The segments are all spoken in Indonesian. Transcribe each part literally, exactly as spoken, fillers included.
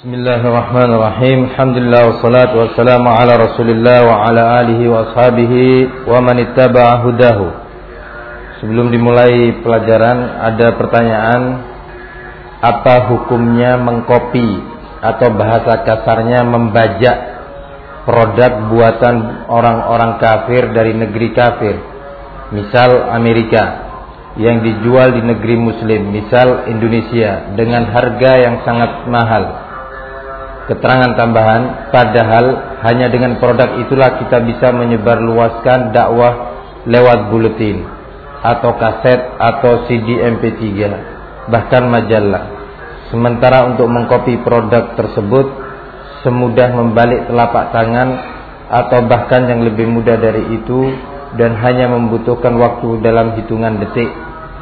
Bismillahirrahmanirrahim. Alhamdulillah wassalatu wassalamu ala Rasulillah wa ala alihi wa ashabihi wa man ittaba'a hudahu. Sebelum dimulai pelajaran, ada pertanyaan, apa hukumnya mengkopi atau bahasa kasarnya membajak produk buatan orang-orang kafir dari negeri kafir, misal Amerika, yang dijual di negeri muslim, misal Indonesia, dengan harga yang sangat mahal? Keterangan tambahan, padahal hanya dengan produk itulah kita bisa menyebarluaskan dakwah lewat buletin atau kaset atau C D M P tiga, bahkan majalah. Sementara untuk mengkopi produk tersebut semudah membalik telapak tangan atau bahkan yang lebih mudah dari itu, dan hanya membutuhkan waktu dalam hitungan detik.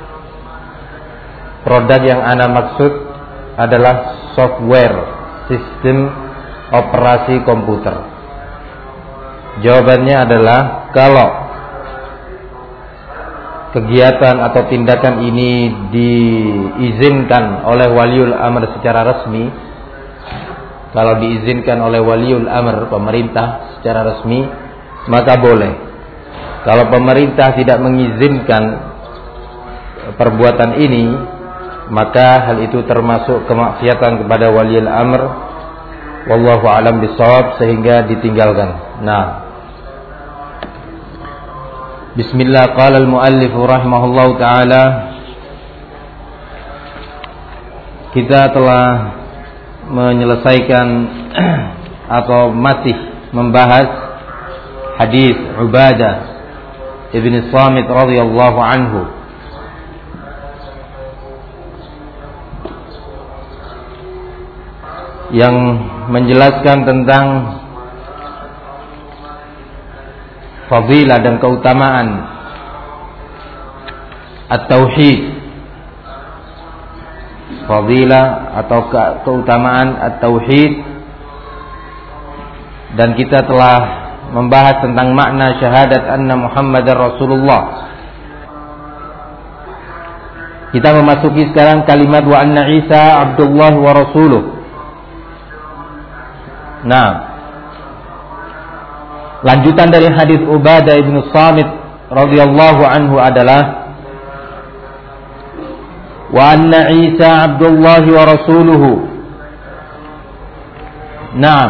Produk yang ana maksud adalah software, sistem operasi komputer. Jawabannya adalah, kalau kegiatan atau tindakan ini diizinkan oleh waliul amr secara resmi, kalau diizinkan oleh waliul amr, pemerintah secara resmi, maka boleh. Kalau pemerintah tidak mengizinkan perbuatan ini, maka hal itu termasuk kemaksiatan kepada waliul amr, wallahu a'lam bishawab, sehingga ditinggalkan. Nah, bismillah. Qala al-muallif rahimahullahu taala, kita telah menyelesaikan atau masih membahas hadis Ubadah ibn Samit radhiyallahu anhu yang menjelaskan tentang fadilah dan keutamaan at-tauhid, fadilah atau ke- keutamaan at-tauhid, dan kita telah membahas tentang makna syahadat anna Muhammadar Rasulullah. Kita memasuki sekarang kalimat wa anna Isa Abdullah wa Rasuluh. Nah, lanjutan dari hadis Ubadah ibn Samit radhiyallahu anhu adalah wa anna Isa Abdullah wa Rasuluhu. Nah,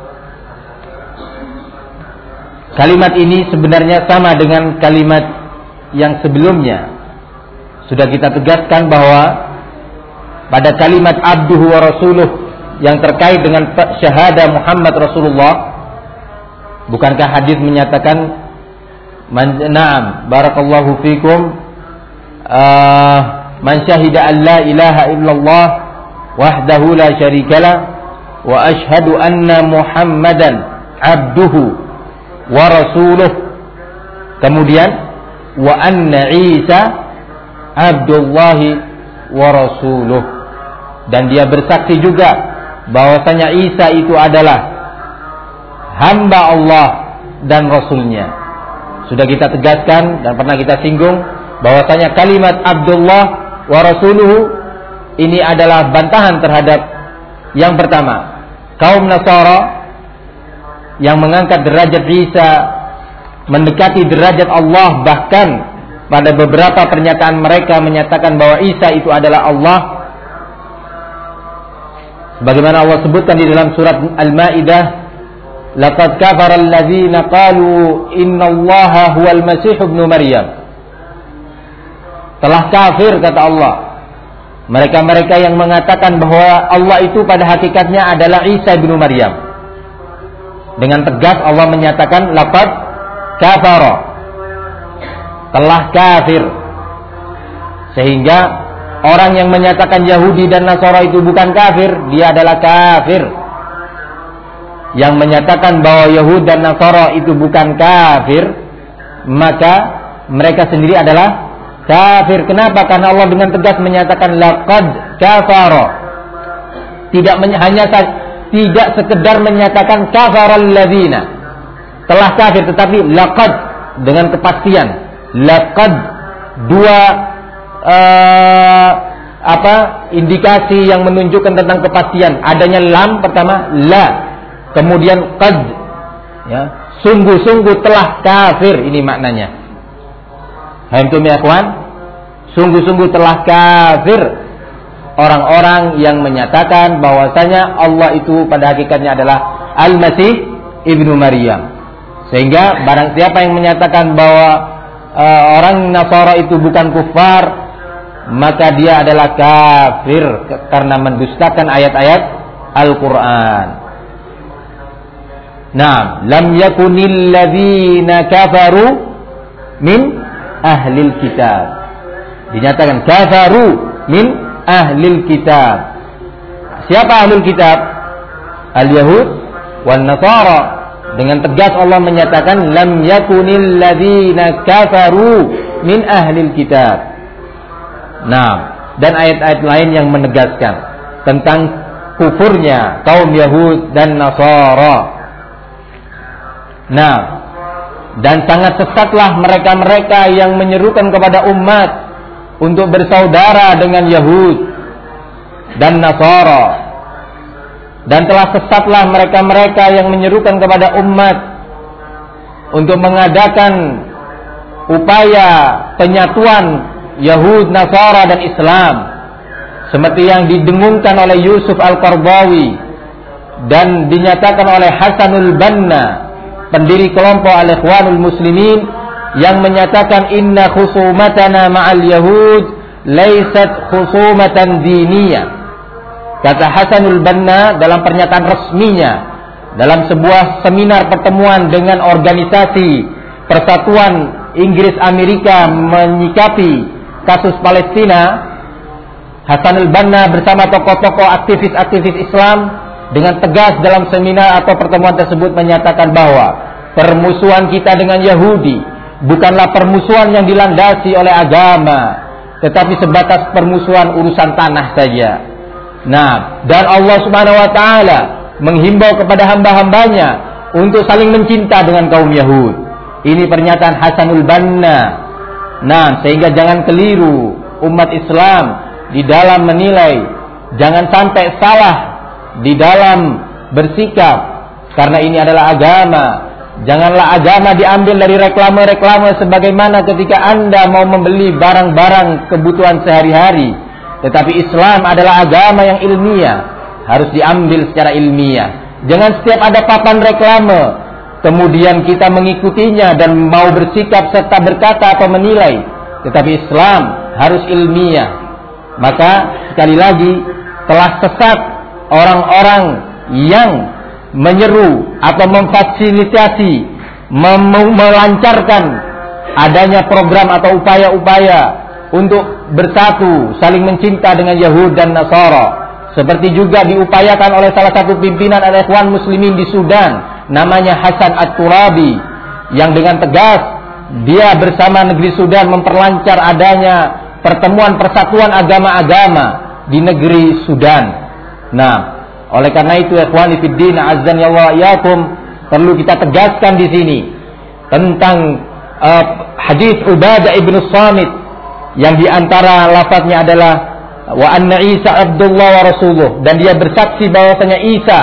kalimat ini sebenarnya sama dengan kalimat yang sebelumnya. Sudah kita tegaskan bahwa pada kalimat abduhu wa rasuluh yang terkait dengan syahadah Muhammad Rasulullah, bukankah hadis menyatakan man, na'am barakallahu fikum, uh, man syahida an la ilaha illallah wahdahu la syarikalah wa ashhadu anna Muhammadan abduhu wa rasuluh. Kemudian wa anna Isa abdullahi wa rasuluh, dan dia bersaksi juga bahwasanya Isa itu adalah hamba Allah dan Rasulnya. Sudah kita tegaskan dan pernah kita singgung bahwasanya kalimat Abdullah wa Rasuluhu ini adalah bantahan terhadap yang pertama, kaum Nasara yang mengangkat derajat Isa mendekati derajat Allah, bahkan pada beberapa pernyataan mereka menyatakan bahwa Isa itu adalah Allah. Bagaimana Allah sebutkan di dalam surat Al-Maidah, laqad kafara alladzina qalu innallaha huwal masih ibnu Maryam. Telah kafir, kata Allah, mereka-mereka yang mengatakan bahwa Allah itu pada hakikatnya adalah Isa ibnu Maryam. Dengan tegas Allah menyatakan laqad kafara, telah kafir. Sehingga orang yang menyatakan Yahudi dan Nasara itu bukan kafir, dia adalah kafir. Yang menyatakan bahwa Yahudi dan Nasara itu bukan kafir, maka mereka sendiri adalah kafir. Kenapa? Karena Allah dengan tegas menyatakan laqad kafara. Tidak men- hanya tidak sekedar menyatakan kafaral ladzina, telah kafir, tetapi laqad dengan kepastian. Laqad dua uh, apa indikasi yang menunjukkan tentang kepastian. Adanya lam pertama, la, kemudian qad, ya, sungguh-sungguh telah kafir, ini maknanya. Antum ya ikhwan, sungguh-sungguh telah kafir orang-orang yang menyatakan bahwasanya Allah itu pada hakikatnya adalah Al-Masih Ibnu Maryam. Sehingga barang siapa yang menyatakan bahwa uh, orang Nasara itu bukan kufar, maka dia adalah kafir karena mendustakan ayat-ayat Al-Quran. Nah, lam yakunil ladzina kafaru min ahlil kitab. Dinyatakan kafaru min ahlil kitab. Siapa ahlul kitab? Al-Yahud wal Nasara. Dengan tegas Allah menyatakan lam yakunil ladzina kafaru min ahlil kitab. Nah, dan ayat-ayat lain yang menegaskan tentang kufurnya kaum Yahud dan Nasara. Nah, dan sangat sesatlah mereka-mereka yang menyerukan kepada umat untuk bersaudara dengan Yahud dan Nasara. Dan telah sesatlah mereka-mereka yang menyerukan kepada umat untuk mengadakan upaya penyatuan Yahud, Nasara dan Islam, seperti yang didengungkan oleh Yusuf Al-Qaradawi dan dinyatakan oleh Hasanul Banna, pendiri kelompok Al-Ikhwanul Muslimin, yang menyatakan inna khusumatana ma'al Yahud laysat khusumatan diniyah. Kata Hasanul Banna dalam pernyataan resminya dalam sebuah seminar pertemuan dengan organisasi Persatuan Inggris Amerika menyikapi kasus Palestina, Hasanul Banna bersama tokoh-tokoh aktivis-aktivis Islam dengan tegas dalam seminar atau pertemuan tersebut menyatakan bahwa permusuhan kita dengan Yahudi bukanlah permusuhan yang dilandasi oleh agama, tetapi sebatas permusuhan urusan tanah saja. Nah, dan Allah Subhanahu wa taala menghimbau kepada hamba-hambanya untuk saling mencinta dengan kaum Yahud. Ini pernyataan Hasanul Banna. Nah, sehingga jangan keliru umat Islam di dalam menilai, jangan sampai salah di dalam bersikap, karena ini adalah agama. Janganlah agama diambil dari reklame-reklame sebagaimana ketika Anda mau membeli barang-barang kebutuhan sehari-hari. Tetapi Islam adalah agama yang ilmiah, harus diambil secara ilmiah. Jangan setiap ada papan reklame kemudian kita mengikutinya dan mau bersikap serta berkata atau menilai. Tetapi Islam harus ilmiah. Maka sekali lagi telah sesat orang-orang yang menyeru atau memfasilitasi, mem- melancarkan adanya program atau upaya-upaya untuk bersatu, saling mencinta dengan Yahud dan Nasara. Seperti juga diupayakan oleh salah satu pimpinan Al-Ikhwan Muslimin di Sudan, namanya Hasan At-Turabi, yang dengan tegas dia bersama negeri Sudan memperlancar adanya pertemuan persatuan agama-agama di negeri Sudan. Nah, oleh karena itu ikhwani fid din azzani Allah iyakum, perlu kita tegaskan di sini tentang uh, hadis Ubadah ibn Samit yang diantara lafaznya adalah wa anna Isa Abdullah wa Rasuluh, dan dia bersaksi bahwasanya Isa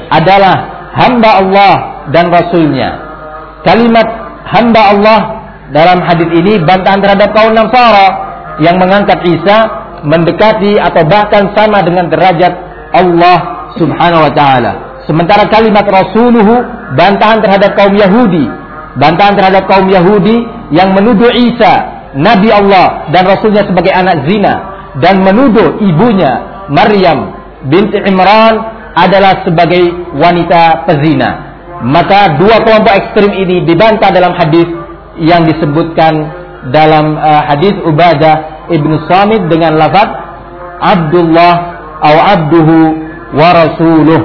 adalah hamba Allah dan Rasulnya. Kalimat hamba Allah dalam hadis ini bantahan terhadap kaum Nasara yang mengangkat Isa mendekati atau bahkan sama dengan derajat Allah Subhanahu wa taala. Sementara kalimat Rasuluhu bantahan terhadap kaum Yahudi, bantahan terhadap kaum Yahudi yang menuduh Isa Nabi Allah dan Rasulnya sebagai anak zina, dan menuduh ibunya Maryam binti Imran adalah sebagai wanita pezina. Maka dua kelompok ekstrim ini dibantah dalam hadis yang disebutkan dalam uh, hadis Ubadah ibnu Samit dengan lafaz Abdullah atau Abduhu wa Rasuluh.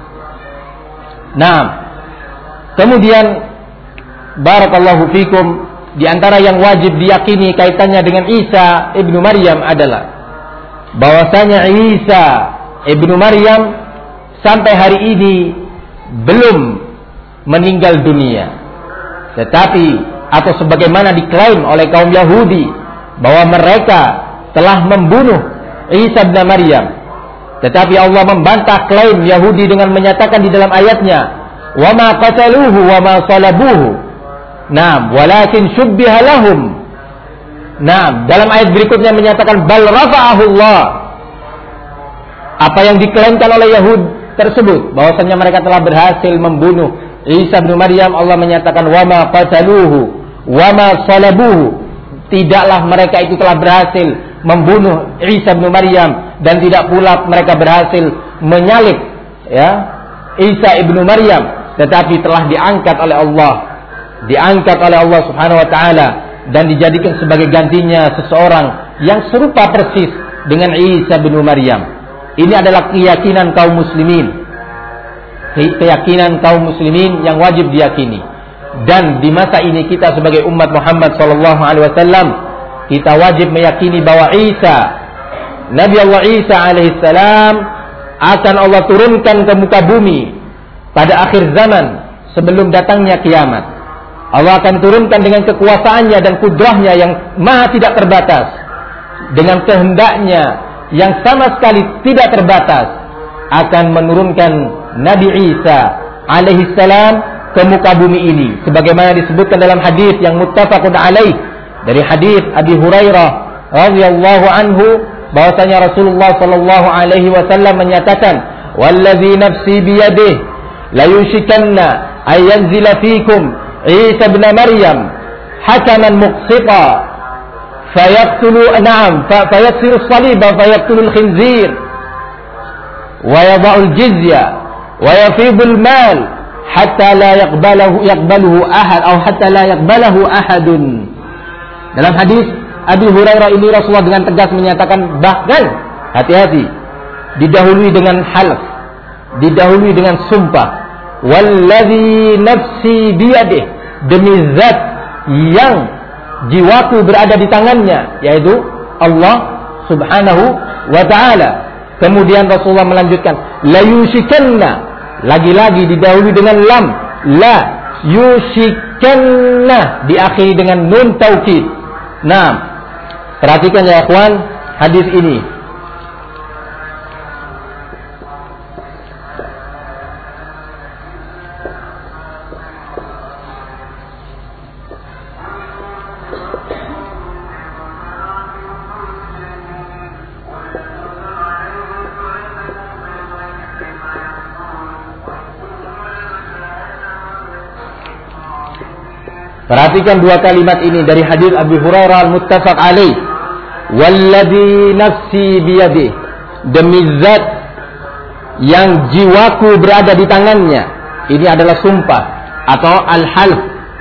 Nah, kemudian barakallahu fikum, di antara yang wajib diyakini kaitannya dengan Isa ibnu Maryam adalah bahwasanya Isa ibnu Maryam sampai hari ini belum meninggal dunia. Tetapi atau sebagaimana diklaim oleh kaum Yahudi bahwa mereka telah membunuh Isa bin Maryam. Tetapi Allah membantah klaim Yahudi dengan menyatakan di dalam ayatnya, "Wa ma qataluhu wa ma salabuhu." Naam, walakin syubbiha lahum. Naam, dalam ayat berikutnya menyatakan bal rafa'ahu Allah. Apa yang diklaimkan oleh Yahudi tersebut, bahwasanya mereka telah berhasil membunuh Isa bin Maryam, Allah menyatakan wa ma qataluhu wa ma salabuhu. Tidaklah mereka itu telah berhasil membunuh Isa bin Maryam, dan tidak pula mereka berhasil menyalib ya Isa ibnu Maryam, tetapi telah diangkat oleh Allah, diangkat oleh Allah Subhanahu wa taala, dan dijadikan sebagai gantinya seseorang yang serupa persis dengan Isa bin Maryam. Ini adalah keyakinan kaum muslimin, keyakinan kaum muslimin yang wajib diyakini. Dan di masa ini kita sebagai umat Muhammad sallallahu alaihi wasallam, kita wajib meyakini bahwa Isa, Nabi Allah Isa alaihissalam, akan Allah turunkan ke muka bumi pada akhir zaman sebelum datangnya kiamat. Allah akan turunkan dengan kekuasaannya dan kudrahnya yang maha tidak terbatas, dengan kehendaknya yang sama sekali tidak terbatas, akan menurunkan Nabi Isa alaihissalam ke muka bumi ini, sebagaimana disebutkan dalam hadis yang muttafaqun alaih dari hadis Abi Hurairah radhiyallahu anhu, bahwasanya Rasulullah sallallahu alaihi wasallam menyatakan, "Wallazi nafsi biyadihi la yushikanna ay yanzila fikum Isa ibn Maryam hakaman muqsita fayaqtulu na'am fayaksiru as-salib fayaqtulu al-khinzir wa yada'u al-jizya wa yafidu al-mal hatta la yaqbalahu yaqbaluhu ahad atau hatta la yaqbalahu ahadun." Dalam hadis Abi Hurairah ini Rasulullah dengan tegas menyatakan, bahkan hati-hati, didahului dengan halaf, didahului dengan sumpah, wallazi nafsi biyadih, demi zat yang jiwaku berada di tangannya, yaitu Allah Subhanahu wa ta'ala. Kemudian Rasulullah melanjutkan, la yushikanna, lagi-lagi didahului dengan lam, la yushikanna, diakhiri dengan nun taukid. Nah, perhatikan ya ikhwan hadis ini. Perhatikan dua kalimat ini dari hadis Abi Hurairah al-muttafaq alaih. Walladzi nafsi biyadihi, demi zat yang jiwaku berada di tangannya. Ini adalah sumpah atau al-half.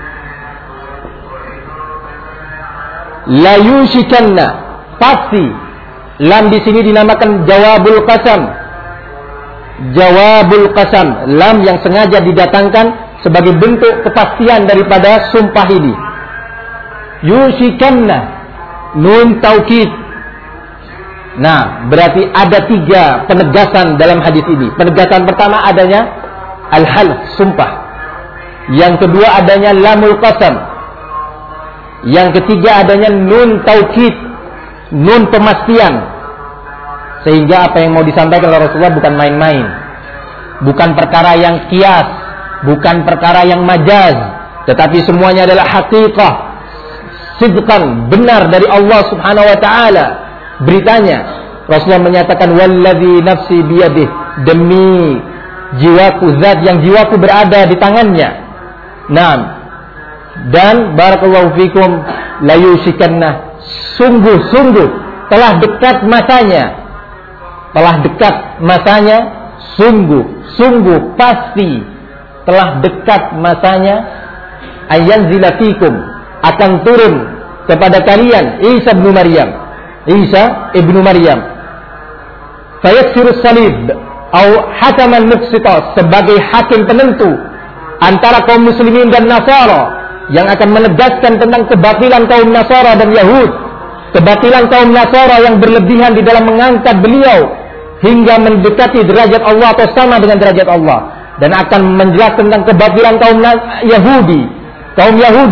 La yushikanna, pasti. Lam di sini dinamakan jawabul qasam. Jawabul qasam, lam yang sengaja didatangkan sebagai bentuk kepastian daripada sumpah ini. Yushikanna, nun taukid. Nah, berarti ada tiga penegasan dalam hadis ini. Penegasan pertama adanya al-half, sumpah. Yang kedua adanya lamul qasam. Yang ketiga adanya nun taukid, nun pemastian. Sehingga apa yang mau disampaikan oleh Rasulullah bukan main-main, bukan perkara yang kias, bukan perkara yang majaz, tetapi semuanya adalah haqiqah, sidqan, benar dari Allah Subhanahu wa taala. Beritanya Rasulullah menyatakan, wallazi nafsi biyadih, demi jiwaku, zat yang jiwaku berada di tangannya. Nah, dan barakallahu fikum, la yushikanna, sungguh-sungguh telah dekat masanya, telah dekat masanya, sungguh-sungguh pasti telah dekat masanya, ayanzila fikum, akan turun kepada kalian Isa ibnu Maryam, Isa ibnu Maryam, fayaksirus salib atau hakaman muqsita, sebagai hakim penentu antara kaum muslimin dan Nasara, yang akan menegaskan tentang kebatilan kaum Nasara dan Yahud, kebatilan kaum Nasara yang berlebihan di dalam mengangkat beliau hingga mendekati derajat Allah atau sama dengan derajat Allah, dan akan menjelaskan tentang kebatilan kaum Yahudi, kaum Yahudi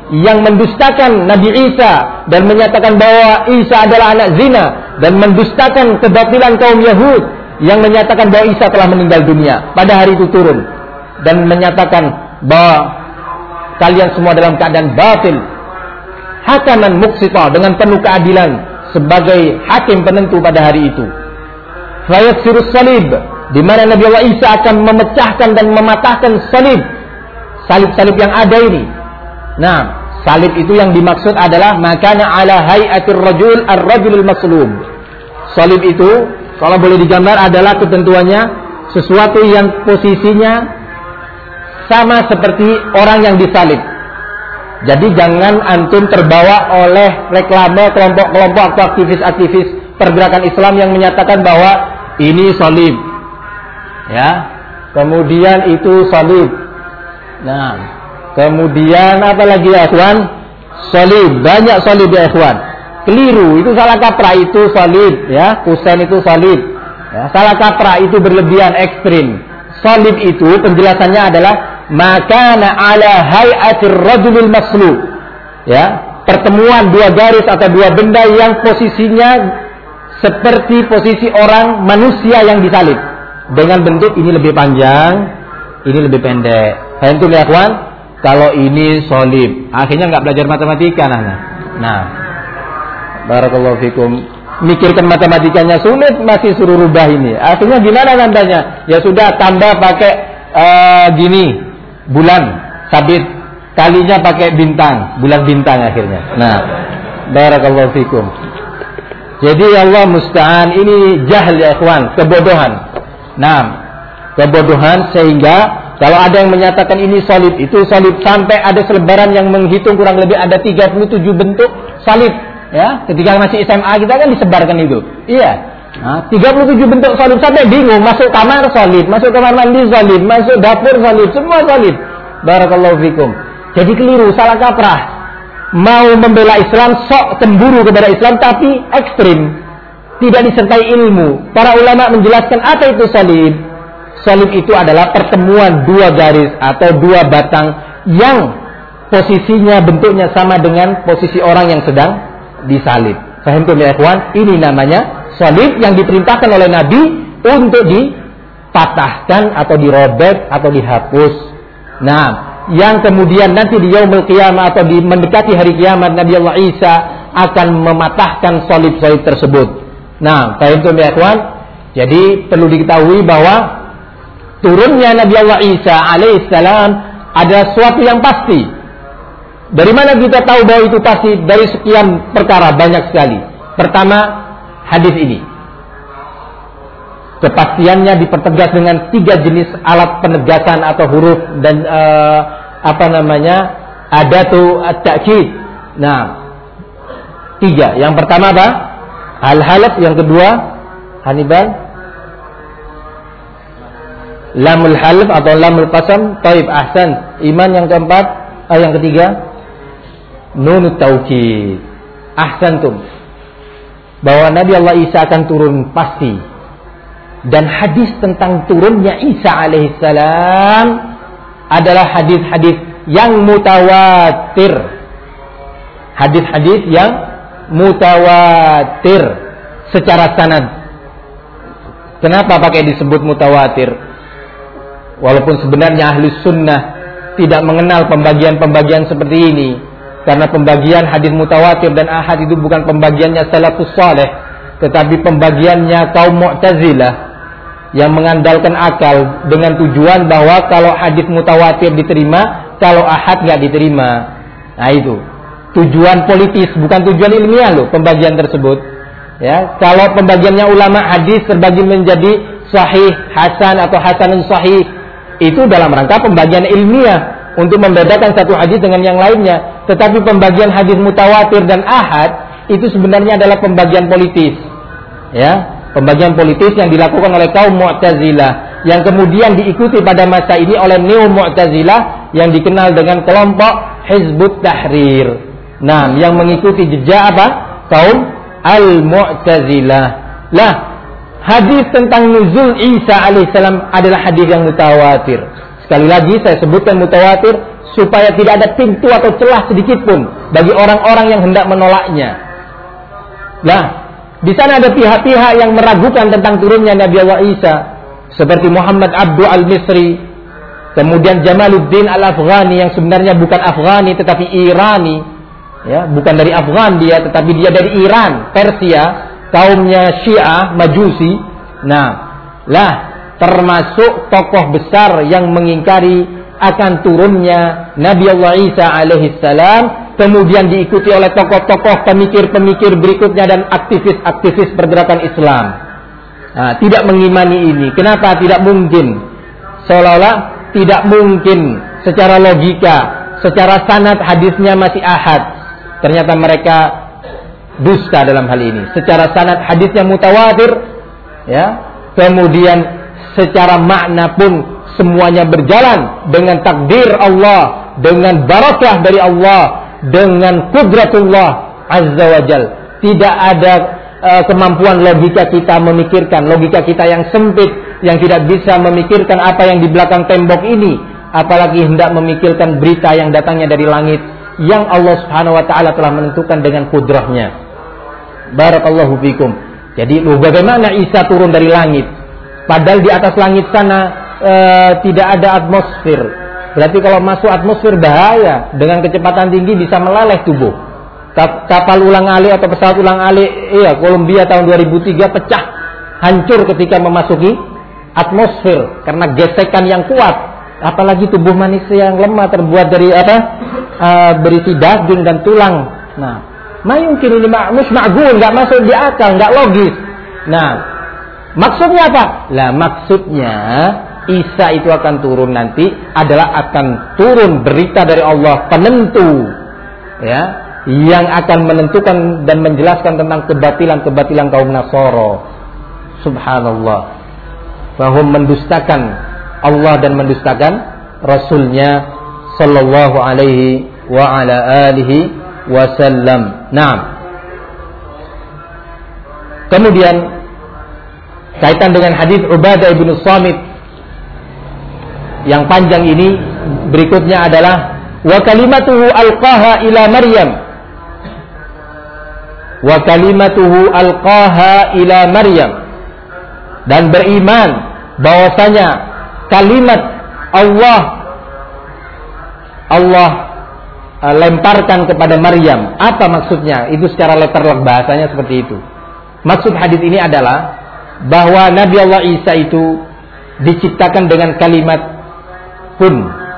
yang mendustakan Nabi Isa dan menyatakan bahwa Isa adalah anak zina, dan mendustakan kebatilan kaum Yahud yang menyatakan bahwa Isa telah meninggal dunia pada hari itu turun, dan menyatakan bahwa kalian semua dalam keadaan batil. Hakaman muqsita, dengan penuh keadilan sebagai hakim penentu pada hari itu. Fayassirus salib, di mana Nabi Allah Isa akan memecahkan dan mematahkan salib, salib-salib yang ada ini. Nah, salib itu yang dimaksud adalah makana ala hayatir rajul ar-rajulul maslub. Salib itu kalau boleh digambar adalah ketentuannya sesuatu yang posisinya sama seperti orang yang disalib. Jadi jangan antum terbawa oleh reklame kelompok-kelompok atau aktivis-aktivis pergerakan Islam yang menyatakan bahwa ini salib, ya, kemudian itu salib. Nah, kemudian apa lagi ya ikhwan? Salib, banyak salib ya ikhwan. Keliru, itu salah kaprah, itu salib, ya. Husain itu salib, ya. Salah kaprah, itu berlebihan, ekstrim. Salib itu penjelasannya adalah makana ala hayatir rajulil maslub, ya, pertemuan dua garis atau dua benda yang posisinya seperti posisi orang manusia yang disalib, dengan bentuk ini lebih panjang, ini lebih pendek. Itu ya kawan, kalau ini salib, akhirnya nggak belajar matematika nah. Nah, barakallahu fikum. Mikirkan matematikanya sulit, masih suruh rubah ini. Akhirnya gimana nandanya? Ya sudah, tambah pakai uh, gini, bulan sabit, kalinya pakai bintang, bulan bintang akhirnya. Nah, barakallahu fikum. Jadi Allah musta'an, ini jahil ya ikhwan, kebodohan. Nah, kebodohan sehingga kalau ada yang menyatakan ini salib, itu salib, sampai ada selebaran yang menghitung kurang lebih ada tiga puluh tujuh bentuk salib. Ya, ketika masih S M A kita kan disebarkan itu. Iya. Nah, tiga puluh tujuh bentuk salib, sampai bingung, masuk kamar salib, masuk kamar mandi salib, masuk dapur salib, semua salib. Barakallahu fikum. Jadi keliru, salah kaprah. Mau membela Islam, sok cemburu kepada Islam, tapi ekstrim, tidak disertai ilmu. Para ulama menjelaskan apa itu salib. Salib itu adalah pertemuan dua garis atau dua batang yang posisinya, bentuknya sama dengan posisi orang yang sedang disalib. Faham tuh ya ikhwan? Ini namanya salib yang diperintahkan oleh Nabi untuk dipatahkan atau dirobek atau dihapus. Nah, yang kemudian nanti di yaumul qiyamah atau di mendekati hari kiamat, Nabi Allah Isa akan mematahkan salib-salib tersebut. Nah, faham tuh ya ikhwan? Jadi perlu diketahui bahwa turunnya Nabi Allah Isa alaihissalam adalah suatu yang pasti. Dari mana kita tahu bahwa itu pasti? Dari sekian perkara, banyak sekali. Pertama, hadis ini. Kepastiannya dipertegas dengan tiga jenis alat penegasan atau huruf dan uh, apa namanya, adatu at-ta'kid. Nah, tiga. Yang pertama apa? Al-halaf. Yang kedua, Hannibal, lamul halaf atau lamul qasam. Taib, ahsan. Iman. Yang keempat, ah, yang ketiga, nunut taukid. Ahsantum. Bahwa Nabi Allah Isa akan turun pasti. Dan hadis tentang turunnya Isa alaihissalam adalah hadis-hadis yang mutawatir. Hadis-hadis yang mutawatir secara sanad. Kenapa pakai disebut mutawatir? Walaupun sebenarnya ahli sunnah tidak mengenal pembagian-pembagian seperti ini. Karena pembagian hadis mutawatir dan ahad itu bukan pembagiannya salafus saleh, tetapi pembagiannya kaum Mu'tazilah yang mengandalkan akal dengan tujuan bahwa kalau hadis mutawatir diterima, kalau ahad nggak diterima. Nah itu tujuan politis, bukan tujuan ilmiah loh pembagian tersebut. Ya, kalau pembagiannya ulama hadis terbagi menjadi sahih, hasan atau hasanun sahih, itu dalam rangka pembagian ilmiah untuk membedakan satu hadis dengan yang lainnya. Tetapi pembagian hadis mutawatir dan ahad itu sebenarnya adalah pembagian politis. Ya, pembagian politis yang dilakukan oleh kaum Mu'tazilah, yang kemudian diikuti pada masa ini oleh Neo Mu'tazilah yang dikenal dengan kelompok Hizbut Tahrir. Nah, yang mengikuti jejak apa? Kaum Al-Mu'tazilah. Lah, hadis tentang nuzul Isa alaihissalam adalah hadis yang mutawatir. Sekali lagi saya sebutkan mutawatir supaya tidak ada pintu atau celah sedikit pun bagi orang-orang yang hendak menolaknya. Nah, di sana ada pihak-pihak yang meragukan tentang turunnya Nabi Allah Isa, seperti Muhammad Abdu Al-Misri, kemudian Jamaluddin Al-Afghani yang sebenarnya bukan Afghani tetapi Irani, ya, bukan dari Afghan dia, tetapi dia dari Iran, Persia, kaumnya Syiah, Majusi. Nah, lah termasuk tokoh besar yang mengingkari akan turunnya Nabi Allah Isa alaihissalam, kemudian diikuti oleh tokoh-tokoh pemikir-pemikir berikutnya dan aktivis-aktivis pergerakan Islam. Nah, tidak mengimani ini. Kenapa tidak mungkin? Seolah-olah tidak mungkin secara logika, secara sanad hadisnya masih ahad. Ternyata mereka dusta dalam hal ini. Secara sanad hadisnya mutawatir, ya. Kemudian secara makna pun semuanya berjalan dengan takdir Allah, dengan barakah dari Allah, dengan qudratullah azza wa jal. Tidak ada uh, kemampuan logika kita memikirkan, logika kita yang sempit, yang tidak bisa memikirkan apa yang di belakang tembok ini, apalagi hendak memikirkan berita yang datangnya dari langit yang Allah Subhanahu wa taala telah menentukan dengan kudrahnya. Barakallahu fikum. Jadi bagaimana Isa turun dari langit? Padahal di atas langit sana e, tidak ada atmosfer. Berarti kalau masuk atmosfer bahaya. Dengan kecepatan tinggi bisa meleleh tubuh. Kapal ulang-alik atau pesawat ulang-alik, iya, Columbia tahun dua ribu tiga pecah, hancur ketika memasuki atmosfer karena gesekan yang kuat. Apalagi tubuh manusia yang lemah terbuat dari apa? E, berisi daging dan tulang. Nah, mungkin ini mus ma'gul, nggak masuk di akal, nggak logis. Nah, maksudnya apa? Lah maksudnya Isa itu akan turun nanti adalah akan turun berita dari Allah penentu, ya, yang akan menentukan dan menjelaskan tentang kebatilan-kebatilan kaum Nasara. Subhanallah. Bahwa mendustakan Allah dan mendustakan Rasulnya sallallahu alaihi wa ala alihi wasallam. Nah, kemudian kaitan dengan hadis Ubadah bin Samit yang panjang ini, berikutnya adalah wa kalimatuhu alqaha ila Maryam wa kalimatuhu alqaha ila Maryam, dan beriman bahwasanya kalimat Allah Allah uh, lemparkan kepada Maryam. Apa maksudnya? Itu secara letterlock bahasanya seperti itu. Maksud hadis ini adalah bahwa Nabi Allah Isa itu diciptakan dengan kalimat kun.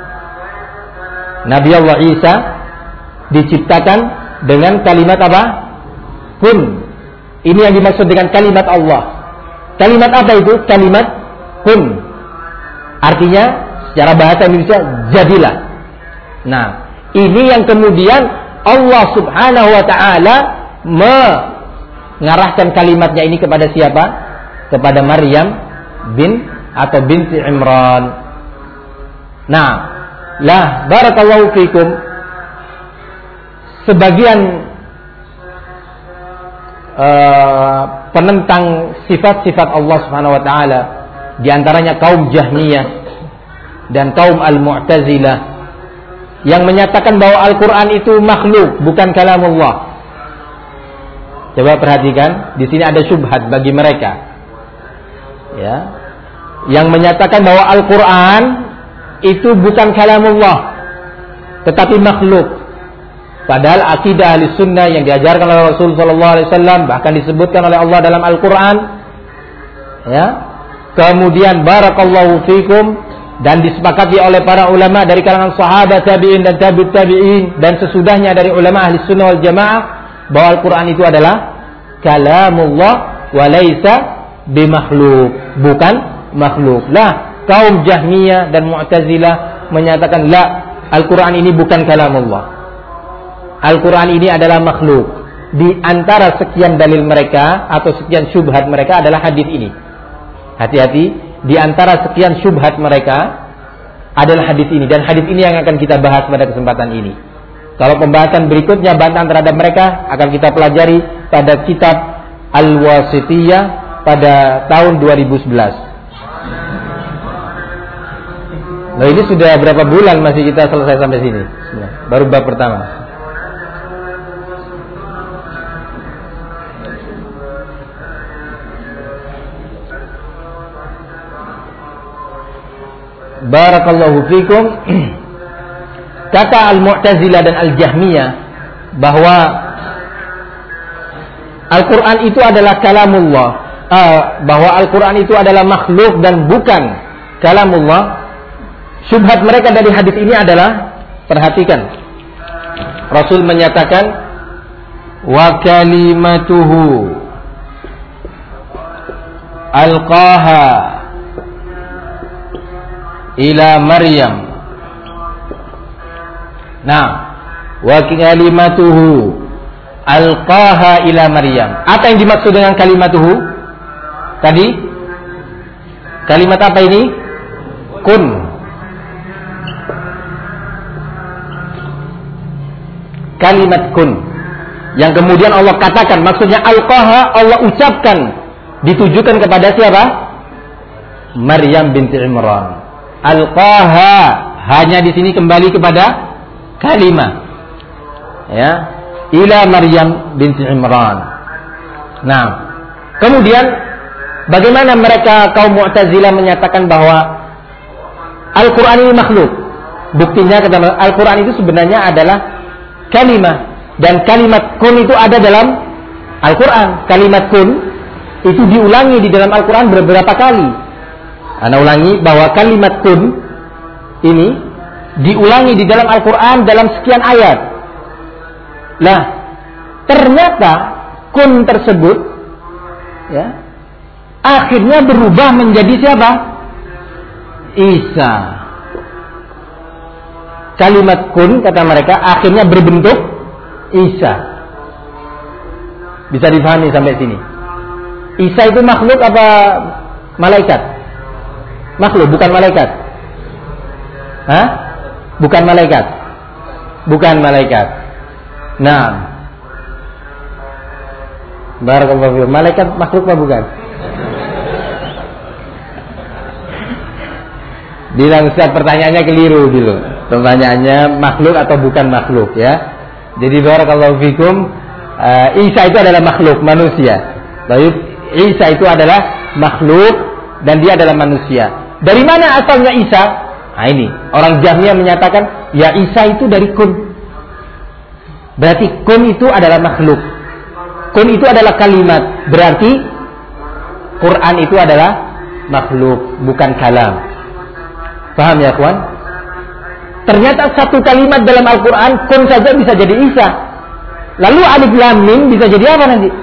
Nabi Allah Isa diciptakan dengan kalimat apa? Kun. Ini yang dimaksud dengan kalimat Allah. Kalimat apa itu? Kalimat kun. Artinya secara bahasa Indonesia jadilah. Nah, ini yang kemudian Allah Subhanahu wa taala mengarahkan kalimatnya ini kepada siapa? Kepada Maryam bin atau binti Imran. Nah, lah barakallahu fikum, sebagian uh, penentang sifat-sifat Allah Subhanahu wa taala, di antaranya kaum Jahmiyah dan kaum Al-Mu'tazilah, yang menyatakan bahwa Al-Qur'an itu makhluk, bukan kalamullah. Coba perhatikan, di sini ada syubhat bagi mereka, ya, yang menyatakan bahwa Al-Qur'an itu bukan kalamullah, tetapi makhluk. Padahal akidah ahli sunnah yang diajarkan oleh Rasul sallallahu alaihi wasallam, bahkan disebutkan oleh Allah dalam Al-Qur'an, ya. Kemudian barakallahu fikum, dan disepakati oleh para ulama dari kalangan sahabat, tabi'in dan tabi'ut tabi'in dan sesudahnya dari ulama ahli sunnah wal jamaah, bahwa Al-Qur'an itu adalah kalamullah wa laisa bimakhluk, bukan makhluk. Lah, kaum Jahmiyah dan Mu'tazilah menyatakan la, Al-Qur'an ini bukan kalamullah. Al-Qur'an ini adalah makhluk. Di antara sekian dalil mereka atau sekian syubhat mereka adalah hadis ini. Hati-hati, di antara sekian syubhat mereka adalah hadis ini, dan hadis ini yang akan kita bahas pada kesempatan ini. Kalau pembahasan berikutnya bantahan terhadap mereka akan kita pelajari pada kitab Al-Wasitiyah pada tahun dua ribu sebelas. Nah, ini sudah berapa bulan masih kita selesai sampai sini? Baru bab pertama. Barakallahu fikum. Kata Al-Mu'tazilah dan Al-Jahmiyah bahwa Al-Quran itu adalah kalamullah, uh, bahwa Al-Quran itu adalah makhluk dan bukan kalamullah. Syubhat mereka dari hadis ini adalah, perhatikan, Rasul menyatakan wa kalimatuhu alqaha ila Maryam. Nah, wa kalimatuhu alqaha ila Maryam. Apa yang dimaksud dengan kalimatuhu? Tadi kalimat apa ini? Kun. Kalimat kun yang kemudian Allah katakan, maksudnya alqaha, Allah ucapkan, ditujukan kepada siapa? Maryam binti Imran. Alqaha hanya di sini kembali kepada kalimat, ya, ila Maryam binti Imran. Nah, kemudian bagaimana mereka kaum Mu'tazilah menyatakan bahwa Al-Quran ini makhluk? Buktinya kata Al-Quran itu sebenarnya adalah kalimat, dan kalimat kun itu ada dalam Al-Quran. Kalimat kun itu diulangi di dalam Al-Quran beberapa kali. Ana ulangi bahwa kalimat kun ini diulangi di dalam Al-Quran dalam sekian ayat. Nah, ternyata kun tersebut, ya, akhirnya berubah menjadi siapa? Isa. Kalimat kun, kata mereka, akhirnya berbentuk Isa. Bisa difahami sampai sini? Isa itu makhluk apa malaikat? Makhluk, bukan malaikat. Hah? Bukan malaikat. Bukan malaikat. Nah, barakallahu fiik. Malaikat makhluk apa bukan? Bilang Ustaz, pertanyaannya keliru dulu. Pertanyaannya makhluk atau bukan makhluk, ya. Jadi barakallahu fikum, uh, Isa itu adalah makhluk manusia. Baik, Isa itu adalah makhluk dan dia adalah manusia. Dari mana asalnya Isa? Nah ini, orang Jahmiyah menyatakan, ya Isa itu dari kun. Berarti kun itu adalah makhluk. Kun itu adalah kalimat. Berarti Quran itu adalah makhluk, bukan kalam. Paham ya kawan? Ternyata satu kalimat dalam Al-Quran, kun saja bisa jadi Isa. Lalu alif lam mim bisa jadi apa nanti?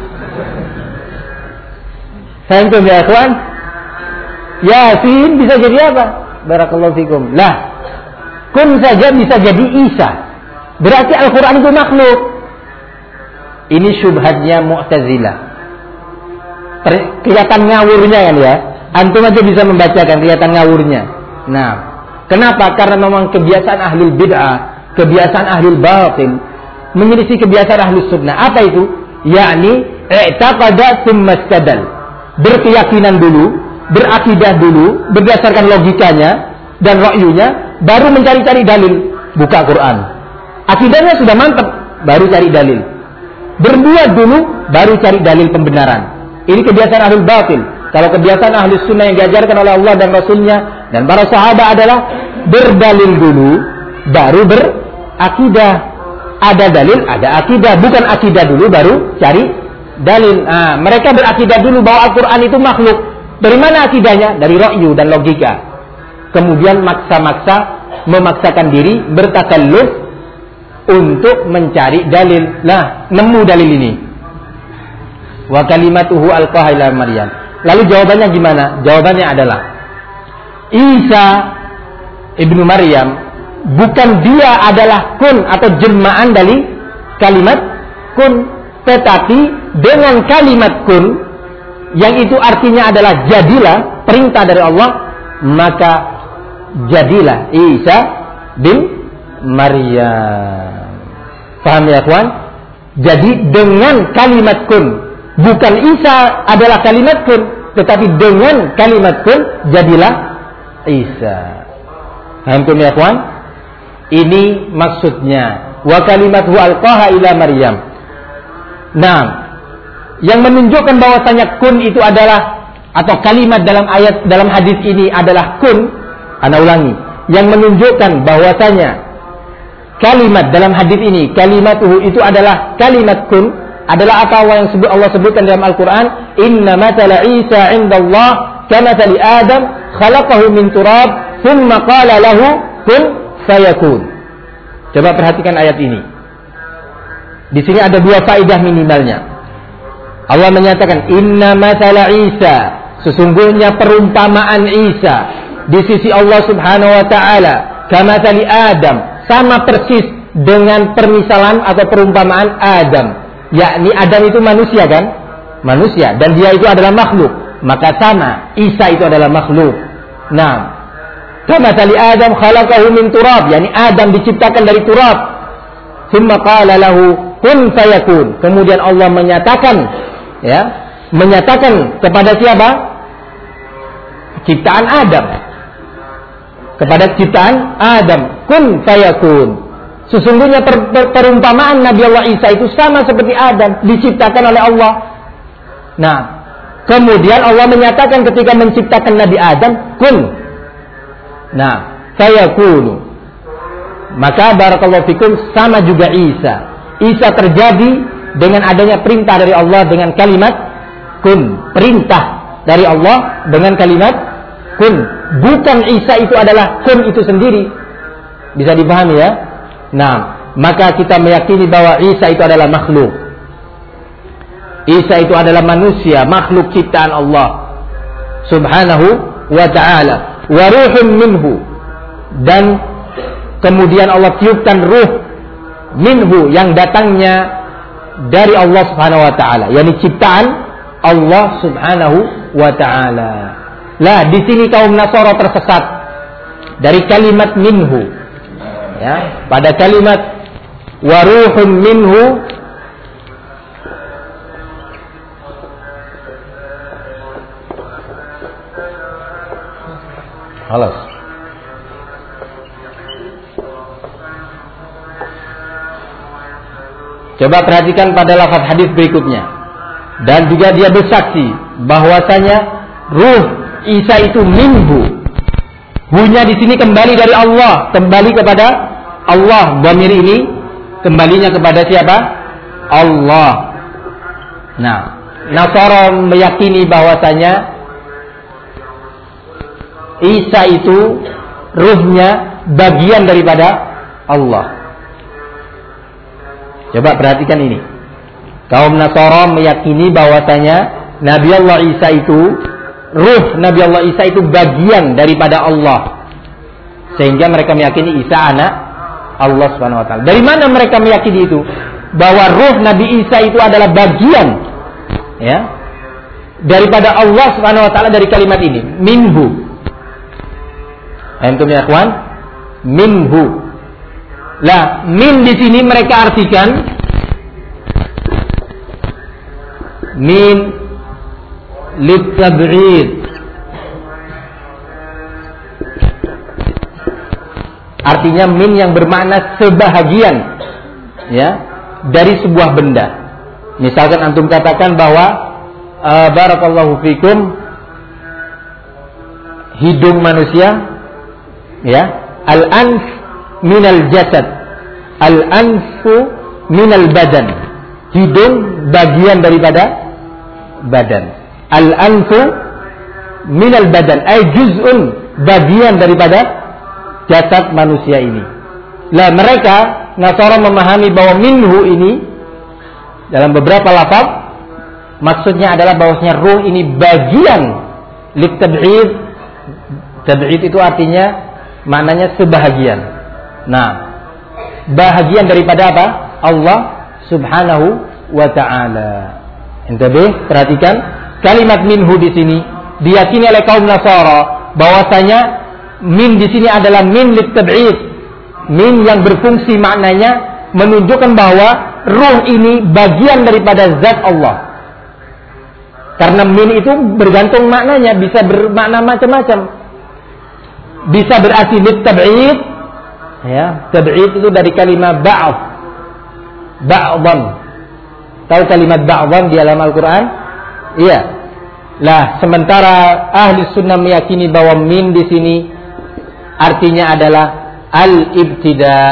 Faham ya kawan? Yasin bisa jadi apa? Barakallahu fikum. Lah, kun saja bisa jadi Isa. Berarti Al-Quran itu makhluk. Ini syubhatnya Mu'tazilah. Kelihatan ngawurnya kan ya? Antum aja bisa membacakan, kelihatan ngawurnya. Nah, kenapa? Karena memang kebiasaan ahlul bid'ah, kebiasaan ahlul batil, menyelisih kebiasaan ahlus sunnah. Apa itu? Yakni i'taqada tsumma istadal. Berkeyakinan dulu, berakidah dulu, berdasarkan logikanya dan ra'yunya, baru mencari-cari dalil. Buka Quran. Akidahnya sudah mantap, baru cari dalil. Berbuat dulu, baru cari dalil pembenaran. Ini kebiasaan ahlul batil. Kalau kebiasaan ahlus sunnah yang diajarkan oleh Allah dan Rasulnya dan para sahabat adalah berdalil dulu, baru berakidah. Ada dalil, ada akidah. Bukan akidah dulu, baru cari dalil. Nah, mereka berakidah dulu bahwa Al-Quran itu makhluk. Dari mana akidahnya? Dari ra'yu dan logika. Kemudian maksa-maksa, memaksakan diri, bertakalluf untuk mencari dalil. Nah, nemu dalil ini. Wa kalimatuhu alqaha ila Maryam. Lalu jawabannya gimana? Jawabannya adalah Isa ibnu Maryam, bukan dia adalah kun atau jelmaan dari kalimat kun, tetapi dengan kalimat kun yang itu artinya adalah jadilah, perintah dari Allah, maka jadilah Isa bin Maryam. Paham ya kawan? Jadi dengan kalimat kun, bukan Isa adalah kalimat kun, tetapi dengan kalimat kun jadilah Isa. Paham ya kawan? Ini maksudnya. Wa kalimatuhu alqaha ila Maryam. Nah, yang menunjukkan bahwasanya kun itu adalah, atau kalimat dalam ayat dalam hadis ini adalah kun. Ana ulangi. Yang menunjukkan bahwasanya kalimat dalam hadis ini, kalimatuhu itu adalah kalimat kun, adalah apa yang Allah sebutkan dalam Al-Quran. Inna matala Isa indallah kamathali Adam khalaqahu min turab thumma qala lahu kun fayakun. Coba perhatikan ayat ini. Di sini ada dua faedah minimalnya. Allah menyatakan inna matala Isa, sesungguhnya perumpamaan Isa di sisi Allah Subhanahu wa taala kamathali Adam, sama persis dengan permisalan atau perumpamaan Adam. Yakni Adam itu manusia kan? Manusia, dan dia itu adalah makhluk. Maka sama, Isa itu adalah makhluk. Nah, kamathali Adam khalaqahu min turab, yakni Adam diciptakan dari turab. Tsumma qala lahu kun fayakun. Kemudian Allah menyatakan, ya, menyatakan kepada siapa? Ciptaan Adam. Kepada ciptaan Adam, kun fayakun. Sesungguhnya per, per, perumpamaan Nabi Allah Isa itu sama seperti Adam, diciptakan oleh Allah. Nah, kemudian Allah menyatakan ketika menciptakan Nabi Adam, kun. Nah, fayakunu. Maka barakallahu fikum, sama juga Isa. Isa terjadi dengan adanya perintah dari Allah dengan kalimat kun. Perintah dari Allah dengan kalimat kun. Bukan Isa itu adalah kun itu sendiri. Bisa dipahami ya? Nah, maka kita meyakini bahwa Isa itu adalah makhluk. Isa itu adalah manusia, makhluk ciptaan Allah Subhanahu wa ta'ala. Wa ruhun minhu. Dan kemudian Allah tiupkan ruh minhu, yang datangnya dari Allah Subhanahu wa ta'ala, yakni ciptaan Allah Subhanahu wa ta'ala. Lah, di sini kaum Nasara tersesat dari kalimat minhu. Ya, pada kalimat waruhun minhu halas. Coba perhatikan pada lafaz hadis berikutnya. Dan juga dia bersaksi bahwasanya ruh Isa itu minhu. Hunya di sini kembali dari Allah, kembali kepada Allah. Dhamir ini kembalinya kepada siapa? Allah. Nah, Nasara meyakini bahwasanya Isa itu ruhnya bagian daripada Allah. Coba perhatikan ini. Kaum Nasara meyakini bahwasanya Nabi Allah Isa itu, ruh Nabi Allah Isa itu bagian daripada Allah, sehingga mereka meyakini Isa anak Allah Subhanahu wa taala. Dari mana mereka meyakini itu? Bahwa ruh Nabi Isa itu adalah bagian, ya, daripada Allah Subhanahu wa taala, dari kalimat ini minhu. Antum ya ikhwan, minhu. Lah, min di sini mereka artikan min litab'id. Artinya min yang bermakna sebahagian, ya, dari sebuah benda. Misalkan antum katakan bahwa uh, barakallahu fikum, hidung manusia, ya, al-anf minal jasad, al-anfu minal badan. Hidung bagian daripada badan. Al-anfu minal badan, ay juz'un, bagian daripada jasad manusia ini. Lah, mereka Nasara memahami bahwa minhu ini dalam beberapa lafaz maksudnya adalah bahwasanya ruh ini bagian litab'id. Tab'id itu artinya maknanya sebahagian. Nah, bahagian daripada apa? Allah Subhanahu wa ta'ala. Intabih, perhatikan kalimat minhu di sini diyakini oleh kaum Nasara bahwasanya min di sini adalah min litab'id, min yang berfungsi maknanya menunjukkan bahwa ruh ini bagian daripada zat Allah. Karena min itu bergantung maknanya, bisa bermakna macam-macam. bisa berarti litab'id, ya, tab'id itu dari kalimat ba'd, ba'dhan. Tahu kalimat ba'dhan di dalam Al-Quran? Iya. Lah, sementara ahli sunnah meyakini bahwa min di sini artinya adalah al-ibtida'.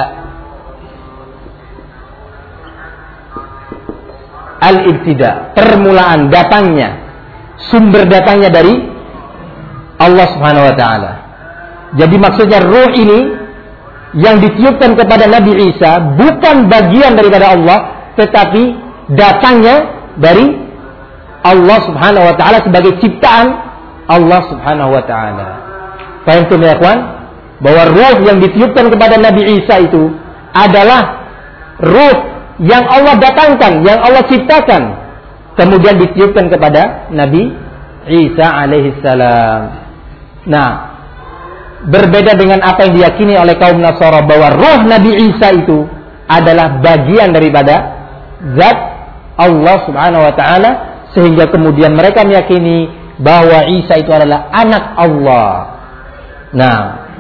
Al-ibtida', permulaan, datangnya, sumber datangnya dari Allah Subhanahu wa taala. Jadi maksudnya ruh ini yang ditiupkan kepada Nabi Isa bukan bagian daripada Allah, tetapi datangnya dari Allah Subhanahu wa taala sebagai ciptaan Allah Subhanahu wa taala. Paham ya kawan? Bahwa ruh yang ditiupkan kepada Nabi Isa itu adalah ruh yang Allah datangkan, yang Allah ciptakan, kemudian ditiupkan kepada Nabi Isa alaihissalam. Nah, berbeda dengan apa yang diyakini oleh kaum Nasara bahwa ruh Nabi Isa itu adalah bagian daripada zat Allah Subhanahu wa taala, sehingga kemudian mereka meyakini bahwa Isa itu adalah anak Allah. Nah,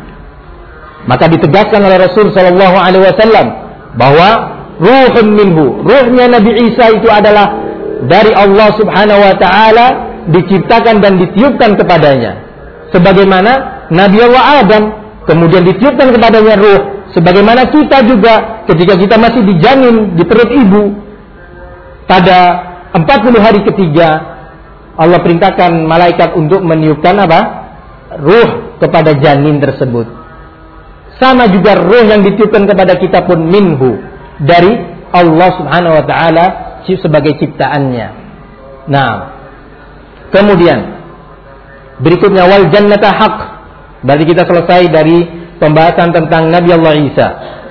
maka ditegaskan oleh Rasul sallallahu alaihi wasallam bahwa ruhun minhu, ruhnya Nabi Isa itu adalah dari Allah Subhanahu wa taala, diciptakan dan ditiupkan kepadanya. Sebagaimana Nabi Allah Adam kemudian ditiupkan kepadanya ruh, sebagaimana kita juga ketika kita masih dijanin di perut ibu pada empat puluh hari ketiga, Allah perintahkan malaikat untuk meniupkan apa? Ruh kepada janin tersebut. Sama juga ruh yang ditiupkan kepada kita pun minhu, dari Allah Subhanahu wa taala sebagai ciptaannya. Nah, kemudian berikutnya wal jannata haq. Berarti kita selesai dari pembahasan tentang Nabi Allah Isa.